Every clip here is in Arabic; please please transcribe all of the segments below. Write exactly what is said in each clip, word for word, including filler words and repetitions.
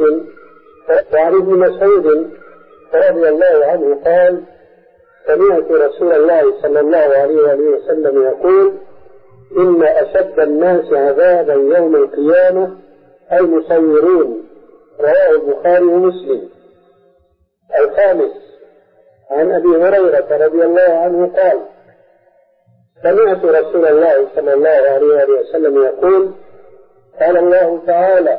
مسعود وعن ابن مسعود رضي الله عنه قال: سمعت رسول الله صلى الله عليه وآله وسلم يقول: إن أشد الناس عذابا يوم القيامة المصورون. رواه البخاري ومسلم. الخامس عن أبي هريرة رضي الله عنه قال: سمعت رسول الله صلى الله عليه وآله وسلم يقول: قال الله تعالى: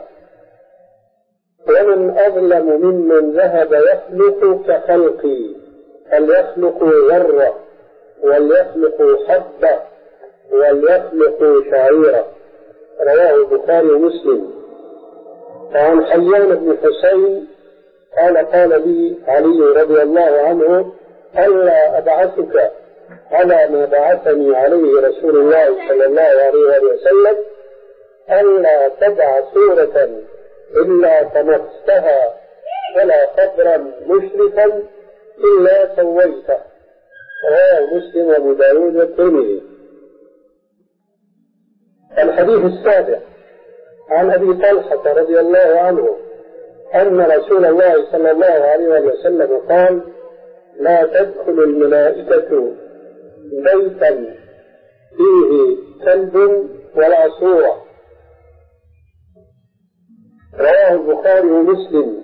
ومن أظلم ممن ذهب يخلق كخلقي، فليخلقوا ذرة وليخلقوا حبة وليخلقوا شعيرة. رواه البخاري ومسلم. وعن حيان بن حسين قال: قال لي علي رضي الله عنه: ألا أبعثك على ما بعثني عليه رسول الله صلى الله عليه وسلم، ألا تدع سورة إلا طمستها ولا قبرا مشرفا إلا سويته. رواه مسلم وأبو داود والترمذي. الحديث السابع عن أبي طلحة رضي الله عنه أن رسول الله صلى الله عليه وسلم قال: لا تدخل الملائكة بيتا فيه كلب ولا صورة. رواه البخاري ومسلم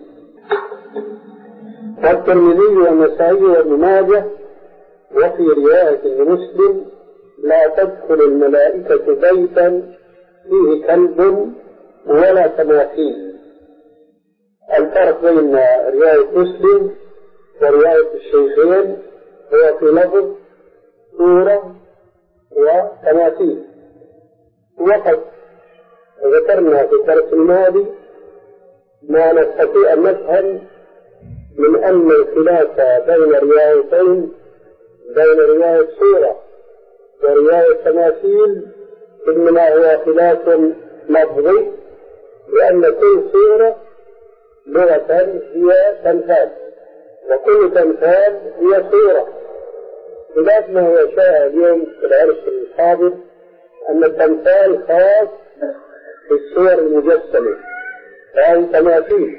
والترمذي والنسائي وابن ماجه. وفي رواية لمسلم: لا تدخل الملائكة بيتا فيه كلب ولا تماثيل. الفرق بين رواية مسلم ورواية الشيخين هو في لفظ صورة وتماثيل. وقد ذكرنا في الدرس الماضي ما نستطيع أن نفهم من أن الخلاف بين روايتين، بين رواية صورة ورواية تماثيل، إنما هو خلاف لفظي، لأن كل صورة لغة هي تمثال، وكل تمثال هي صورة. خلاف ما هو شاء اليوم في العرس الحاضر أن التمثال خاص بالصور المجسمة، فهي تماثيل.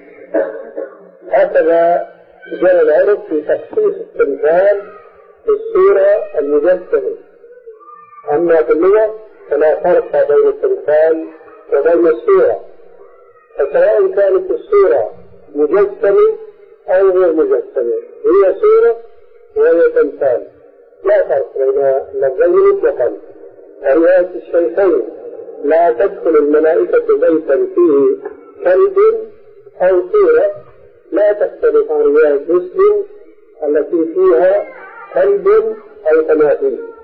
هكذا جاء العرف في تخصيص التمثال بالصورة المجسمة. أما في اللغة فلا فرق بين التمثال وبين الصورة، فسواء كانت الصورة مجسمة أو غير مجسمة هي صورة وهي تمثال، لا فرق بين اللفظين مطلقا. رواية الشيخين: لا تدخل الملائكة بيتا فيه كلب أو صورة، لا تختلف عن رواية مسلم التي فيها كلب أو تماثيل.